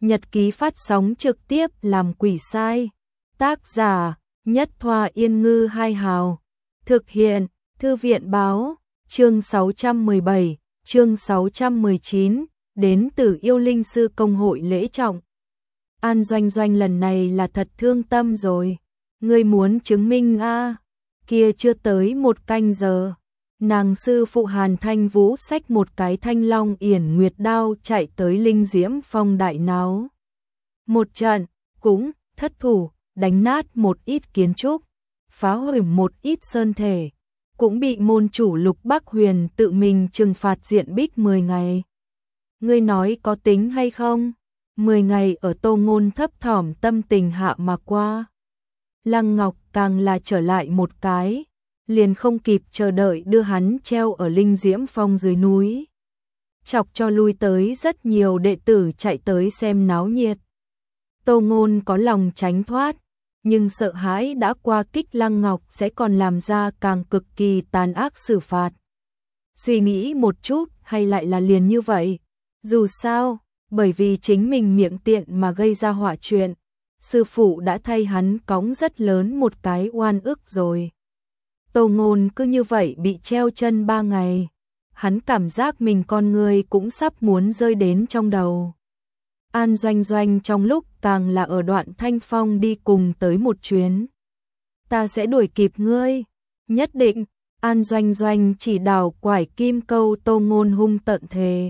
nhật ký phát sóng trực tiếp làm quỷ sai. Tác giả, Nhất Thoa Yên Ngư Hai Hào. Thực hiện, Thư viện Báo. Chương 617, chương 619, đến từ Yêu Linh Sư Công hội lễ trọng. An Doanh Doanh lần này là thật thương tâm rồi. Ngươi muốn chứng minh a? Kia chưa tới 1 canh giờ. Nàng sư phụ Hàn Thanh Vũ xách một cái thanh long yển nguyệt đao chạy tới Linh Diễm Phong đại náo. Một trận, cũng thất thủ, đánh nát một ít kiến trúc, phá hủy một ít sơn thể, cũng bị môn chủ Lục Bắc Huyền tự mình trừng phạt diện bích 10 ngày. Ngươi nói có tính hay không? 10 ngày ở Tô Ngôn thấp thỏm tâm tình hạ mà qua. Lăng Ngọc càng là trở lại một cái, liền không kịp chờ đợi đưa hắn treo ở Linh Diễm Phong dưới núi. Chọc cho lui tới rất nhiều đệ tử chạy tới xem náo nhiệt. Tô Ngôn có lòng tránh thoát, nhưng sợ hãi đã qua kích Lăng Ngọc sẽ còn làm ra càng cực kỳ tàn ác xử phạt. Suy nghĩ một chút hay lại là liền như vậy. Dù sao, bởi vì chính mình miệng tiện mà gây ra họa chuyện, sư phụ đã thay hắn cõng rất lớn một cái oan ức rồi. Tô Ngôn cứ như vậy bị treo chân 3 ngày. Hắn cảm giác mình con người cũng sắp muốn rơi đến trong đầu. An Doanh Doanh trong lúc càng là ở đoạn Thanh Phong đi cùng tới một chuyến. Ta sẽ đuổi kịp ngươi. Nhất định. An Doanh Doanh chỉ đào quải kim câu Tô Ngôn hung tận thề.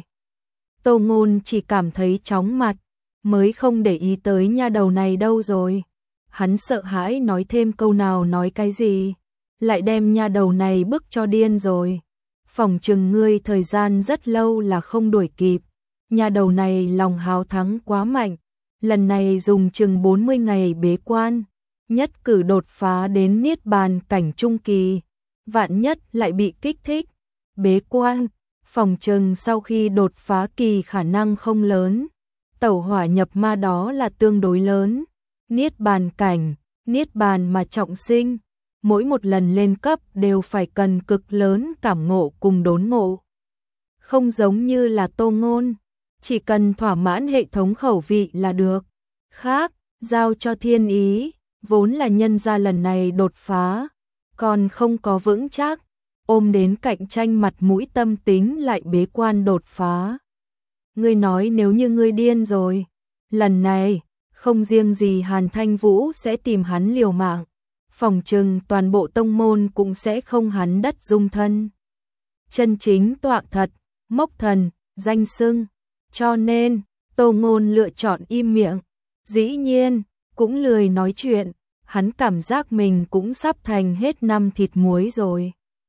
Tô Ngôn chỉ cảm thấy chóng mặt, mới không để ý tới nha đầu này đâu rồi. Hắn sợ hãi nói thêm câu nào nói cái gì, lại đem nha đầu này bức cho điên rồi. Phỏng chừng ngươi thời gian rất lâu là không đuổi kịp. Nha đầu này lòng háo thắng quá mạnh, lần này dùng chừng 40 ngày bế quan, nhất cử đột phá đến niết bàn cảnh trung kỳ, vạn nhất lại bị kích thích. Bế quan, phỏng chừng sau khi đột phá kỳ khả năng không lớn, tẩu hỏa nhập ma đó là tương đối lớn. Niết bàn cảnh, niết bàn mà trọng sinh, mỗi một lần lên cấp đều phải cần cực lớn cảm ngộ cùng đốn ngộ. Không giống như là Tô Ngôn, chỉ cần thỏa mãn hệ thống khẩu vị là được. Khác, giao cho thiên ý, vốn là nhân gia lần này đột phá, còn không có vững chắc, ôm đến cạnh tranh mặt mũi tâm tính lại bế quan đột phá. Ngươi nói nếu như ngươi điên rồi, lần này, không riêng gì Hàn Thanh Vũ sẽ tìm hắn liều mạng, phỏng chừng toàn bộ tông môn cũng sẽ không hắn đất dung thân. Chân chính tọa thật, mốc thần, danh xưng. Cho nên, Tô Ngôn lựa chọn im miệng. Dĩ nhiên, cũng lười nói chuyện, hắn cảm giác mình cũng sắp thành hết năm thịt muối rồi.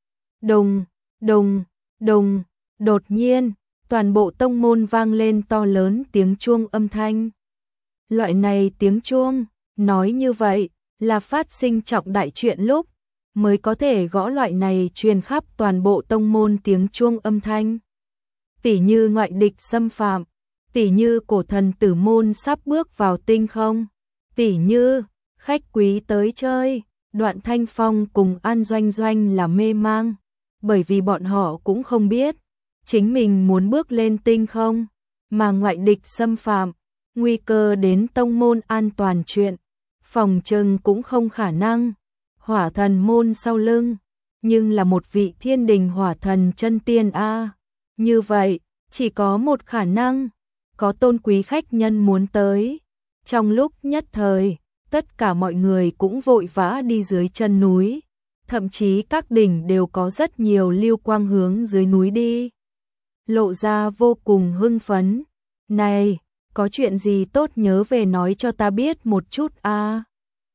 Đùng, đùng, đùng, đột nhiên, toàn bộ tông môn vang lên to lớn tiếng chuông âm thanh. Loại này tiếng chuông, nói như vậy, là phát sinh trọng đại chuyện lúc, mới có thể gõ loại này truyền khắp toàn bộ tông môn tiếng chuông âm thanh. Tỉ như ngoại địch xâm phạm, tỉ như cổ thần tử môn sắp bước vào tinh không, tỉ như khách quý tới chơi. Đoạn Thanh Phong cùng An Doanh Doanh là mê mang, bởi vì bọn họ cũng không biết chính mình muốn bước lên tinh không, mà ngoại địch xâm phạm, nguy cơ đến tông môn an toàn chuyện, phòng chừng cũng không khả năng. Hỏa thần môn sau lưng, nhưng là một vị thiên đình hỏa thần chân tiên a. Như vậy, chỉ có một khả năng, có tôn quý khách nhân muốn tới. Trong lúc nhất thời, tất cả mọi người cũng vội vã đi dưới chân núi, thậm chí các đỉnh đều có rất nhiều lưu quang hướng dưới núi đi. Lộ ra vô cùng hưng phấn. Này, có chuyện gì tốt nhớ về nói cho ta biết một chút a.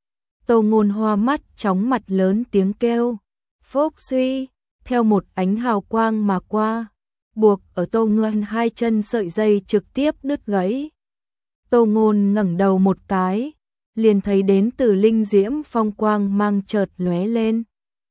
Tô Ngôn hoa mắt chóng mặt lớn tiếng kêu. Phốc suy, theo một ánh hào quang mà qua, buộc ở Tô Ngôn 2 chân sợi dây trực tiếp đứt gãy. Tô Ngôn ngẩng đầu một cái, liền thấy đến từ Linh Diễm Phong quang mang chợt lóe lên.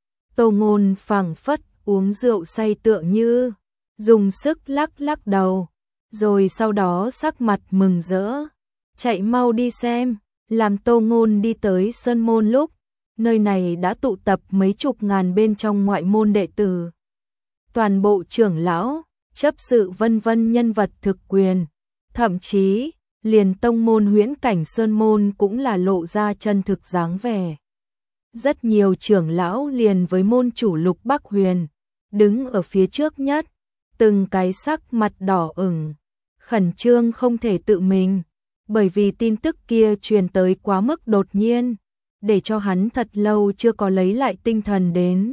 Tô Ngôn phảng phất uống rượu say tựa như, dùng sức lắc lắc đầu, rồi sau đó sắc mặt mừng rỡ, chạy mau đi xem. Làm Tô Ngôn đi tới sơn môn lúc, nơi này đã tụ tập mấy chục ngàn bên trong ngoại môn đệ tử. Toàn bộ trưởng lão, chấp sự vân vân nhân vật thực quyền, thậm chí liền tông môn Huyễn Cảnh Sơn môn cũng là lộ ra chân thực dáng vẻ. Rất nhiều trưởng lão liền với môn chủ Lục Bắc Huyền, đứng ở phía trước nhất, từng cái sắc mặt đỏ ửng, khẩn trương không thể tự mình, bởi vì tin tức kia truyền tới quá mức đột nhiên, để cho hắn thật lâu chưa có lấy lại tinh thần đến.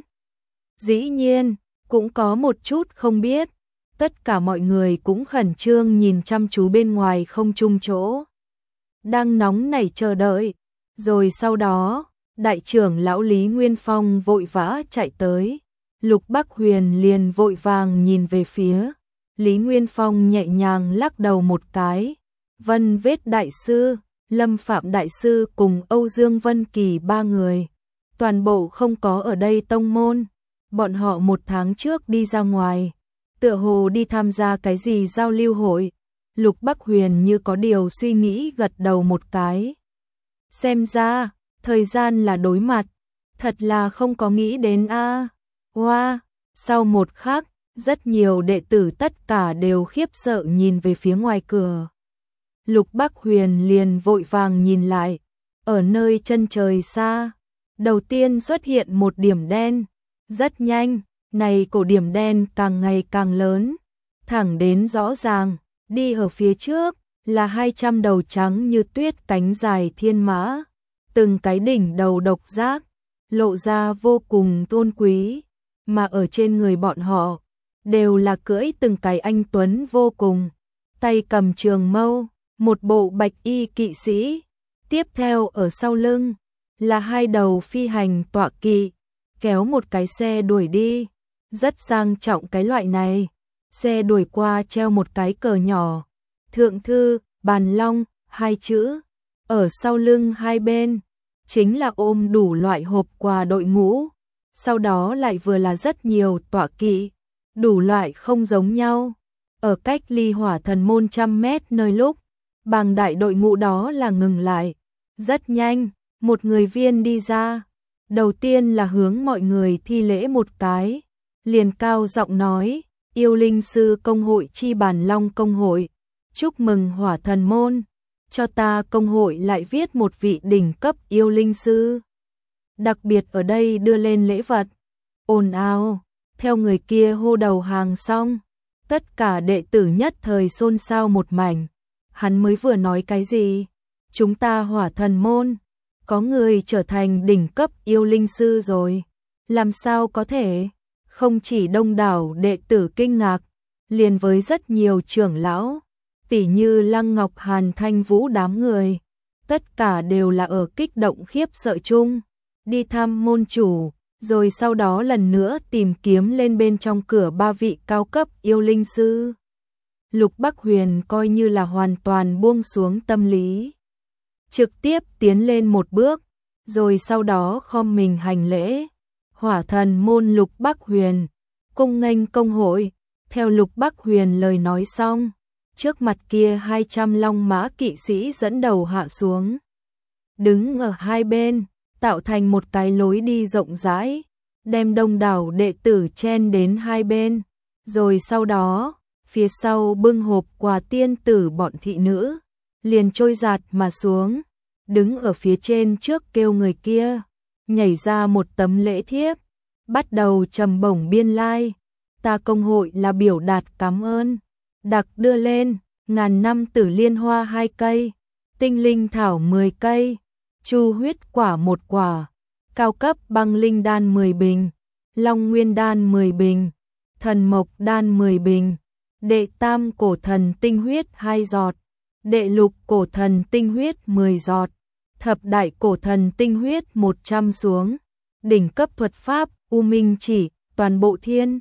Dĩ nhiên, cũng có một chút không biết, tất cả mọi người cũng khẩn trương nhìn chăm chú bên ngoài không trung chỗ. Đang nóng nảy chờ đợi, rồi sau đó, đại trưởng lão Lý Nguyên Phong vội vã chạy tới, Lục Bắc Huyền liền vội vàng nhìn về phía. Lý Nguyên Phong nhẹ nhàng lắc đầu một cái, Vân Vết Đại Sư, Lâm Phạm Đại Sư cùng Âu Dương Vân Kỳ ba người, toàn bộ không có ở đây tông môn, bọn họ một tháng trước đi ra ngoài, tựa hồ đi tham gia cái gì giao lưu hội. Lục Bắc Huyền như có điều suy nghĩ gật đầu một cái. Xem ra, thời gian là đối mặt, thật là không có nghĩ đến a. Wow, sau một khắc, rất nhiều đệ tử tất cả đều khiếp sợ nhìn về phía ngoài cửa. Lục Bắc Huyền liền vội vàng nhìn lại, ở nơi chân trời xa, đầu tiên xuất hiện một điểm đen, rất nhanh, này cổ điểm đen càng ngày càng lớn, thẳng đến rõ ràng, đi ở phía trước là 200 đầu trắng như tuyết cánh dài thiên mã, từng cái đỉnh đầu độc giác, lộ ra vô cùng tôn quý, mà ở trên người bọn họ đều là cưỡi từng cái anh tuấn vô cùng, tay cầm trường mâu, một bộ bạch y kỵ sĩ, tiếp theo ở sau lưng là 2 đầu phi hành tọa kỵ, kéo một cái xe đuổi đi, rất sang trọng cái loại này. Xe đuổi qua treo một cái cờ nhỏ, thượng thư, bàn long, 2 chữ, ở sau lưng hai bên, chính là ôm đủ loại hộp quà đội ngũ, sau đó lại vừa là rất nhiều tọa kỵ, đủ loại không giống nhau, ở cách ly Hỏa Thần môn 100 mét nơi lúc, bàng đại đội ngũ đó là ngừng lại, rất nhanh, một người viên đi ra, đầu tiên là hướng mọi người thi lễ một cái, liền cao giọng nói, Yêu Linh Sư Công hội chi Bàn Long Công hội, chúc mừng Hỏa Thần môn, cho ta công hội lại viết một vị đỉnh cấp yêu linh sư. Đặc biệt ở đây đưa lên lễ vật, ồn ào, theo người kia hô đầu hàng xong, tất cả đệ tử nhất thời xôn xao một mảnh, hắn mới vừa nói cái gì? Chúng ta Hỏa Thần môn, có người trở thành đỉnh cấp yêu linh sư rồi, làm sao có thể? Không chỉ đông đảo đệ tử kinh ngạc, liền với rất nhiều trưởng lão, tỉ như Lăng Ngọc Hàn Thanh Vũ đám người, tất cả đều là ở kích động khiếp sợ chung, đi thăm môn chủ, rồi sau đó lần nữa tìm kiếm lên bên trong cửa 3 vị cao cấp yêu linh sư. Lục Bắc Huyền coi như là hoàn toàn buông xuống tâm lý, trực tiếp tiến lên một bước, rồi sau đó khom mình hành lễ. Hỏa Thần môn Lục Bắc Huyền, cung nghênh công hội. Theo Lục Bắc Huyền lời nói xong, trước mặt kia 200 long mã kỵ sĩ dẫn đầu hạ xuống, đứng ở hai bên, tạo thành một cái lối đi rộng rãi, đem đông đảo đệ tử chen đến hai bên, rồi sau đó, phía sau bưng hộp quà tiên tử bọn thị nữ, liền trôi giạt mà xuống, đứng ở phía trên trước kêu người kia, nhảy ra một tấm lễ thiếp, bắt đầu trầm bổng biên lai, ta công hội là biểu đạt cảm ơn, đặc đưa lên, 1000 năm tử liên hoa 2 cây, tinh linh thảo 10 cây, chu huyết quả 1 quả, cao cấp băng linh đan 10 bình, long nguyên đan 10 bình, thần mộc đan 10 bình, đệ tam cổ thần tinh huyết 2 giọt, đệ lục cổ thần tinh huyết 10 giọt, thập đại cổ thần tinh huyết 100 xuống, đỉnh cấp thuật pháp, U Minh chỉ, toàn bộ thiên,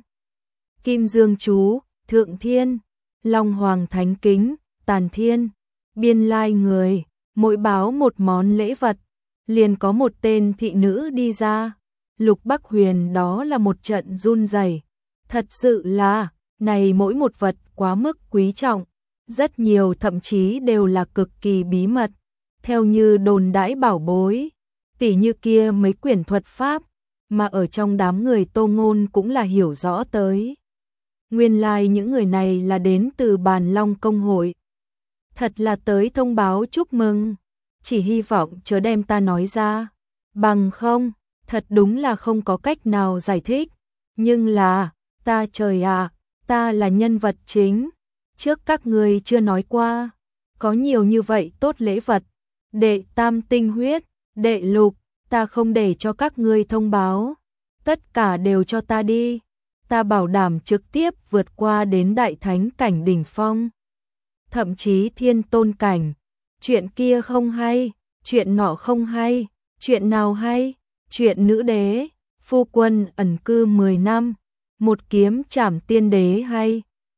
Kim Dương chú, Thượng Thiên, Long Hoàng Thánh Kính, Tàn Thiên, biên lai người, mỗi báo một món lễ vật, liền có một tên thị nữ đi ra. Lục Bắc Huyền đó là một trận run rẩy, thật sự là, này mỗi một vật quá mức quý trọng, rất nhiều thậm chí đều là cực kỳ bí mật, theo như đồn đãi bảo bối, tỉ như kia mấy quyển thuật pháp, mà ở trong đám người Tô Ngôn cũng là hiểu rõ tới. Nguyên lai những người này là đến từ Bàn Long Công hội. Thật là tới thông báo chúc mừng, chỉ hy vọng chớ đem ta nói ra, bằng không, thật đúng là không có cách nào giải thích. Nhưng là, ta trời ạ, ta là nhân vật chính, trước các ngươi chưa nói qua, có nhiều như vậy tốt lễ vật, đệ tam tinh huyết, đệ lục, ta không để cho các ngươi thông báo, tất cả đều cho ta đi, ta bảo đảm trực tiếp vượt qua đến đại thánh cảnh đỉnh phong, thậm chí thiên tôn cảnh. Chuyện kia không hay, chuyện nọ không hay, chuyện nào hay? Chuyện nữ đế, phu quân ẩn cư 10 năm, một kiếm trảm tiên đế hay?